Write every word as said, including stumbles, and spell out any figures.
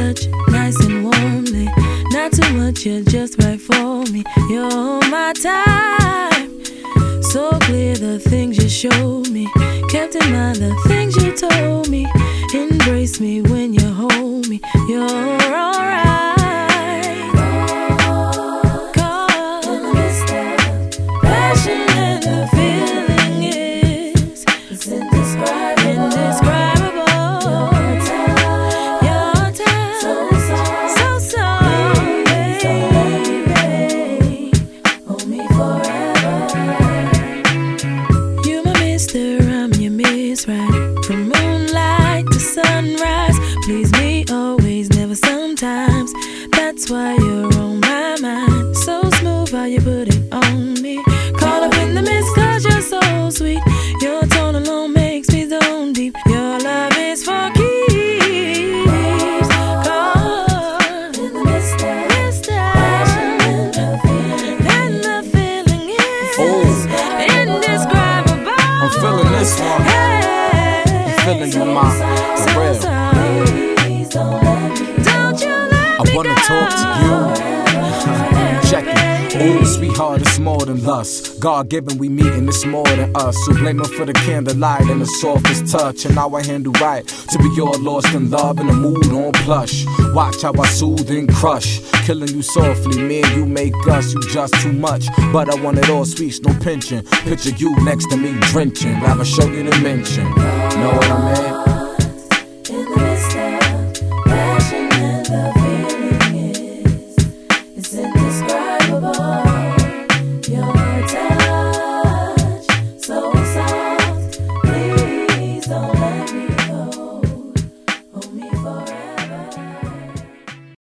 touch, nice and warmly. Not too much, you're just right for me. You're my time. So clear the things you showed me. Kept in mind the things you told me. Embrace me when you hold me. You're alright. Cause in the midst of passion and the feeling is it's indescribable. Indescribable. Your time, your time, so so, so, so baby, hold me forever. You my mister, I'm your miss, right? From moonlight to sunrise, please me always, never sometimes. That's why you're on my mind. So smooth how you put it on me. Caught up in the mist cause you're so sweet. Your tone alone makes me zone deep. Your love is for keeps. Caught in the mist of passion and the feeling, and the feeling is oh. indescribable. I'm feeling this one. Hey, I'm feeling you, ma. so, For real. so, please don't let me, don't you let I me wanna go. talk to you. Check it. Ooh, sweetheart, it's more than lust. God given, we meeting, it's more than us. So blame him for the candlelight and the softest touch. And now I handle right to be all lost in love and the mood on plush. Watch how I soothe and crush. Killing you softly, me and you make us. You just too much, but I want it all sweet, no pinching. Picture you next to me drenching. Rather show you the mention. Know what I mean?